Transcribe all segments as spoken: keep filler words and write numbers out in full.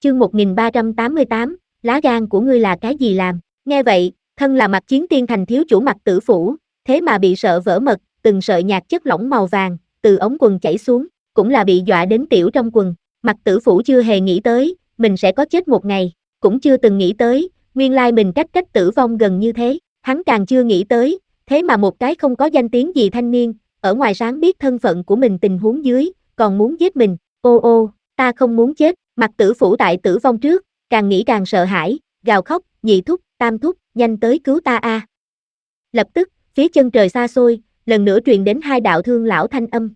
Chương một nghìn ba trăm tám mươi tám, lá gan của ngươi là cái gì làm? Nghe vậy, thân là Mặc Chiến Tiên Thành thiếu chủ Mặc Tử Phủ, thế mà bị sợ vỡ mật, từng sợi nhạt chất lỏng màu vàng từ ống quần chảy xuống, cũng là bị dọa đến tiểu trong quần. Mặc Tử Phủ chưa hề nghĩ tới mình sẽ có chết một ngày, cũng chưa từng nghĩ tới nguyên lai mình cách cách tử vong gần như thế. Hắn càng chưa nghĩ tới, thế mà một cái không có danh tiếng gì thanh niên, ở ngoài sáng biết thân phận của mình tình huống dưới, còn muốn giết mình. Ô ô, ta không muốn chết. Mặc Tử Phủ tại tử vong trước, càng nghĩ càng sợ hãi, gào khóc, nhị thúc, tam thúc, nhanh tới cứu ta a. Lập tức, phía chân trời xa xôi, lần nữa truyền đến hai đạo thương lão thanh âm.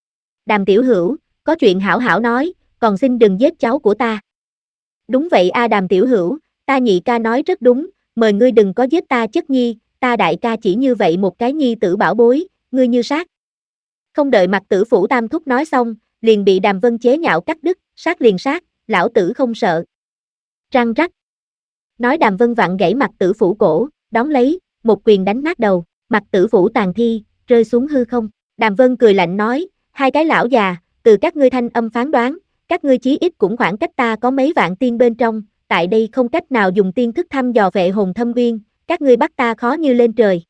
Đàm tiểu hữu, có chuyện hảo hảo nói, còn xin đừng giết cháu của ta. Đúng vậy a Đàm tiểu hữu, ta nhị ca nói rất đúng, mời ngươi đừng có giết ta chất nhi, ta đại ca chỉ như vậy một cái nhi tử bảo bối, ngươi như sát. Không đợi Mặc Tử Phủ tam thúc nói xong, liền bị Đàm Vân chế nhạo cắt đứt, sát liền sát, lão tử không sợ. Răng rắc. Nói Đàm Vân vặn gãy Mặc Tử Phủ cổ, đón lấy, một quyền đánh nát đầu, Mặc Tử Phủ tàn thi, rơi xuống hư không. Đàm Vân cười lạnh nói, hai cái lão già, từ các ngươi thanh âm phán đoán, các ngươi chí ít cũng khoảng cách ta có mấy vạn tiên bên trong, tại đây không cách nào dùng tiên thức thăm dò vệ hồn thâm uyên, các ngươi bắt ta khó như lên trời.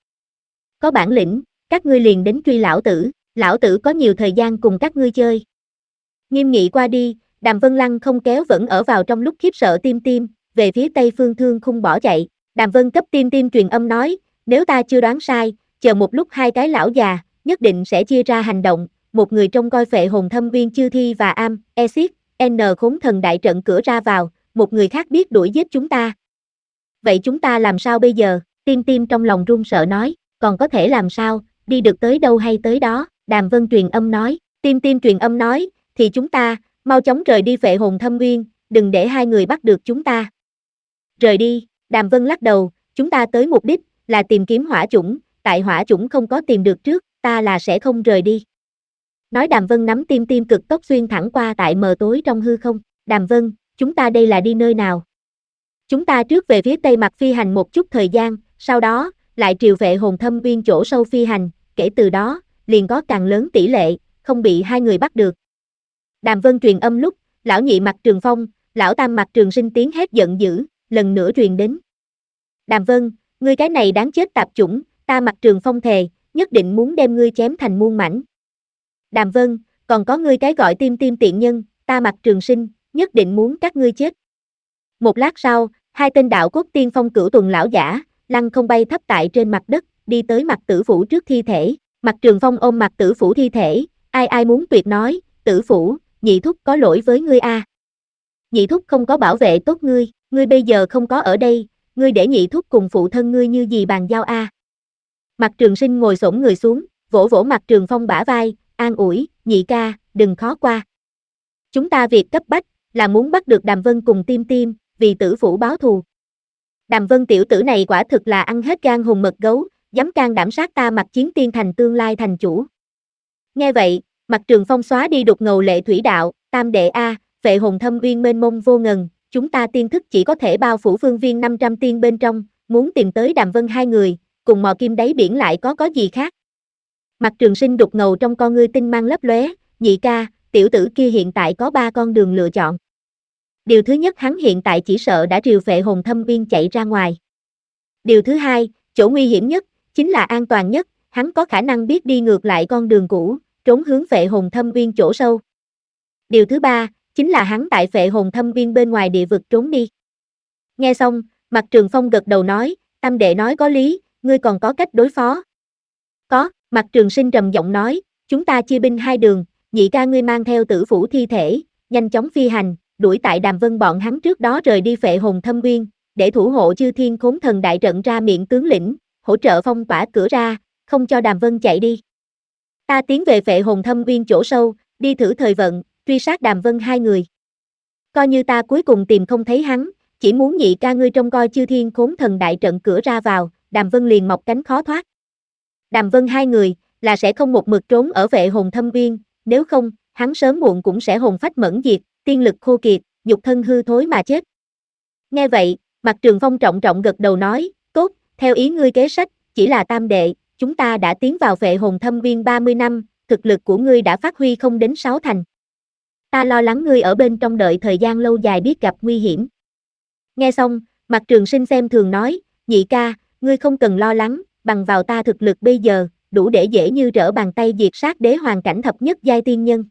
Có bản lĩnh, các ngươi liền đến truy lão tử, lão tử có nhiều thời gian cùng các ngươi chơi. Nghiêm nghị qua đi, Đàm Vân Lăng không kéo vẫn ở vào trong lúc khiếp sợ Tim Tim, về phía Tây Phương Thương Khung bỏ chạy. Đàm Vân cấp Tim Tim truyền âm nói, nếu ta chưa đoán sai, chờ một lúc hai cái lão già, nhất định sẽ chia ra hành động, một người trông coi phệ hồn thâm uyên chư thi và am, exit, n khốn thần đại trận cửa ra vào, một người khác biết đuổi giết chúng ta. Vậy chúng ta làm sao bây giờ? Tim Tim trong lòng run sợ nói, còn có thể làm sao, đi được tới đâu hay tới đó. Đàm Vân truyền âm nói, Tim Tim truyền âm nói, thì chúng ta, mau chóng rời đi phệ hồn thâm uyên, đừng để hai người bắt được chúng ta. Rời đi, Đàm Vân lắc đầu, chúng ta tới mục đích, là tìm kiếm hỏa chủng, tại hỏa chủng không có tìm được trước, ta là sẽ không rời đi. Nói Đàm Vân nắm Tim Tim cực tốc xuyên thẳng qua tại mờ tối trong hư không. Đàm Vân, chúng ta đây là đi nơi nào? Chúng ta trước về phía tây mặt phi hành một chút thời gian, sau đó, lại triều phệ hồn thâm uyên chỗ sâu phi hành, kể từ đó, liền có càng lớn tỷ lệ, không bị hai người bắt được. Đàm Vân truyền âm lúc, lão nhị Mặc Trường Phong, lão tam Mặc Trường Sinh tiếng hét giận dữ, lần nữa truyền đến. Đàm Vân, ngươi cái này đáng chết tạp chủng, ta Mặc Trường Phong thề, nhất định muốn đem ngươi chém thành muôn mảnh. Đàm Vân, còn có ngươi cái gọi Tim Tim tiện nhân, ta Mặc Trường Sinh, nhất định muốn các ngươi chết. Một lát sau, hai tên đạo cốt tiên phong cửu tuần lão giả, lăng không bay thấp tại trên mặt đất, đi tới Mặc Tử Phủ trước thi thể. Mặc Trường Phong ôm Mặc Tử Phủ thi thể, ai ai muốn tuyệt nói, Tử Phủ, nhị thúc có lỗi với ngươi a. Nhị thúc không có bảo vệ tốt ngươi, ngươi bây giờ không có ở đây, ngươi để nhị thúc cùng phụ thân ngươi như gì bàn giao a. Mặc Trường Sinh ngồi xổm người xuống, vỗ vỗ Mặc Trường Phong bả vai, an ủi, nhị ca, đừng khó qua. Chúng ta việc cấp bách, là muốn bắt được Đàm Vân cùng Tim Tim, vì Tử Phủ báo thù. Đàm Vân tiểu tử này quả thực là ăn hết gan hùn mật gấu, dám can đảm sát ta Mặc Chiến Tiên Thành tương lai thành chủ. Nghe vậy, Mặc Trường Phong xóa đi đục ngầu lệ thủy đạo, tam đệ a, phệ hồn thâm uyên mênh mông vô ngần, chúng ta tiên thức chỉ có thể bao phủ phương viên năm trăm tiên bên trong, muốn tìm tới Đàm Vân hai người, cùng mò kim đáy biển lại có có gì khác. Mặc Trường Sinh đục ngầu trong con ngươi tinh mang lấp lóe, nhị ca, tiểu tử kia hiện tại có ba con đường lựa chọn. Điều thứ nhất hắn hiện tại chỉ sợ đã triều phệ hồn thâm uyên chạy ra ngoài. Điều thứ hai, chỗ nguy hiểm nhất, chính là an toàn nhất, hắn có khả năng biết đi ngược lại con đường cũ, trốn hướng phệ hồn thâm uyên chỗ sâu. Điều thứ ba, chính là hắn tại phệ hồn thâm uyên bên ngoài địa vực trốn đi. Nghe xong, Mặc Trường Phong gật đầu nói, tam đệ nói có lý, ngươi còn có cách đối phó. Có, Mặc Trường Sinh trầm giọng nói, chúng ta chia binh hai đường, nhị ca ngươi mang theo Tử Phủ thi thể, nhanh chóng phi hành, đuổi tại Đàm Vân bọn hắn trước đó rời đi phệ hồn thâm uyên, để thủ hộ chư thiên khốn thần đại trận ra miệng tướng lĩnh, hỗ trợ phong tỏa cửa ra, không cho Đàm Vân chạy đi. Ta tiến về phệ hồn thâm uyên chỗ sâu, đi thử thời vận, truy sát Đàm Vân hai người. Coi như ta cuối cùng tìm không thấy hắn, chỉ muốn nhị ca ngươi trông coi chư thiên khốn thần đại trận cửa ra vào, Đàm Vân liền mọc cánh khó thoát. Đàm Vân hai người, là sẽ không một mực trốn ở phệ hồn thâm uyên, nếu không, hắn sớm muộn cũng sẽ hồn phách mẫn diệt, tiên lực khô kiệt, nhục thân hư thối mà chết. Nghe vậy, Mặc Trường Phong trọng trọng gật đầu nói, tốt, theo ý ngươi kế sách, chỉ là tam đệ, chúng ta đã tiến vào phệ hồn thâm uyên ba mươi năm, thực lực của ngươi đã phát huy không đến sáu thành. Ta lo lắng ngươi ở bên trong đợi thời gian lâu dài biết gặp nguy hiểm. Nghe xong, Mạc Trường Sinh xem thường nói, nhị ca, ngươi không cần lo lắng, bằng vào ta thực lực bây giờ, đủ để dễ như trở bàn tay diệt sát đế hoàng cảnh thập nhất giai tiên nhân.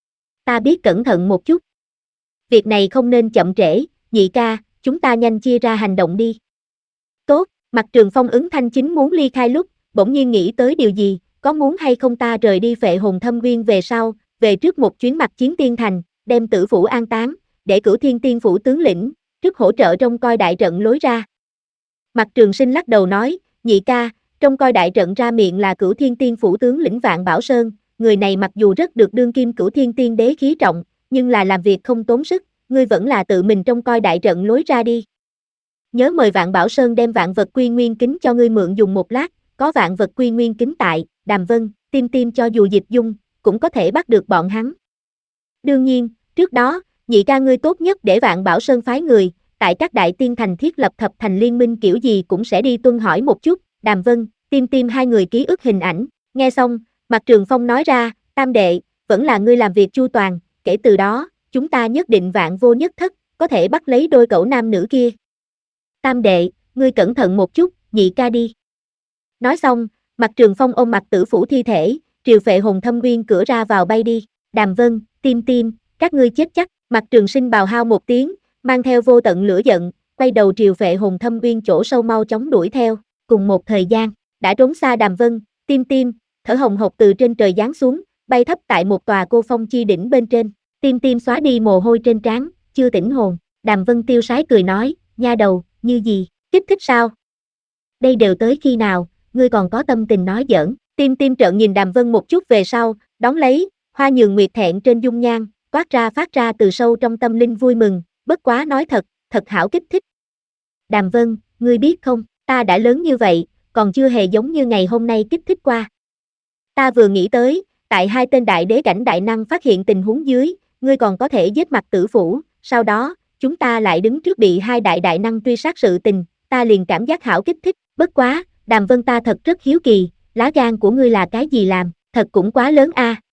Ta biết cẩn thận một chút. Việc này không nên chậm trễ, nhị ca, chúng ta nhanh chia ra hành động đi. Tốt, Mạc Trường Phong ứng thanh chính muốn ly khai lúc, bỗng nhiên nghĩ tới điều gì, có muốn hay không ta rời đi Phệ Hồn Thâm Uyên về sau, về trước một chuyến Mặc Chiến Tiên Thành, đem Tử Phủ an táng, để Cửu Thiên Tiên Phủ tướng lĩnh, trước hỗ trợ trông coi đại trận lối ra. Mạc Trường Sinh lắc đầu nói, nhị ca, trông coi đại trận ra miệng là Cửu Thiên Tiên Phủ tướng lĩnh Vạn Bảo Sơn, người này mặc dù rất được đương kim Cửu Thiên Tiên đế khí trọng, nhưng là làm việc không tốn sức, ngươi vẫn là tự mình trông coi đại trận lối ra đi. Nhớ mời Vạn Bảo Sơn đem vạn vật quy nguyên kính cho ngươi mượn dùng một lát, có vạn vật quy nguyên kính tại, Đàm Vân, Tim Tim cho dù dịch dung, cũng có thể bắt được bọn hắn. Đương nhiên, trước đó, nhị ca ngươi tốt nhất để Vạn Bảo Sơn phái người, tại các đại tiên thành thiết lập thập thành liên minh kiểu gì cũng sẽ đi tuân hỏi một chút, Đàm Vân, Tim Tim hai người ký ức hình ảnh, nghe xong, Mạc Trường Phong nói ra, tam đệ, vẫn là ngươi làm việc chu toàn, kể từ đó, chúng ta nhất định vạn vô nhất thất, có thể bắt lấy đôi cẩu nam nữ kia. Tam đệ, ngươi cẩn thận một chút, nhị ca đi. Nói xong, Mạc Trường Phong ôm Mạc Tử Phủ thi thể, triều Phệ Hồn Thâm Uyên cửa ra vào bay đi, Đàm Vân, Tim Tim, các ngươi chết chắc, Mạc Trường Sinh bào hao một tiếng, mang theo vô tận lửa giận, quay đầu triều Phệ Hồn Thâm Uyên chỗ sâu mau chóng đuổi theo, cùng một thời gian, đã trốn xa Đàm Vân, Tim Tim, thở hồng hộc từ trên trời giáng xuống, bay thấp tại một tòa cô phong chi đỉnh bên trên, Tim Tim xóa đi mồ hôi trên trán, chưa tỉnh hồn, Đàm Vân tiêu sái cười nói, nha đầu, như gì, kích thích sao? Đây đều tới khi nào, ngươi còn có tâm tình nói giỡn, Tim Tim trợn nhìn Đàm Vân một chút về sau, đón lấy, Hoa Nhường Nguyệt thẹn trên dung nhan, toát ra phát ra từ sâu trong tâm linh vui mừng, bất quá nói thật, thật hảo kích thích. Đàm Vân, ngươi biết không, ta đã lớn như vậy, còn chưa hề giống như ngày hôm nay kích thích qua. Ta vừa nghĩ tới, tại hai tên đại đế cảnh đại năng phát hiện tình huống dưới, ngươi còn có thể giết Mạc Tử Phủ, sau đó, chúng ta lại đứng trước bị hai đại đại năng truy sát sự tình, ta liền cảm giác hảo kích thích, bất quá, Đàm Vân ta thật rất hiếu kỳ, lá gan của ngươi là cái gì làm, thật cũng quá lớn a.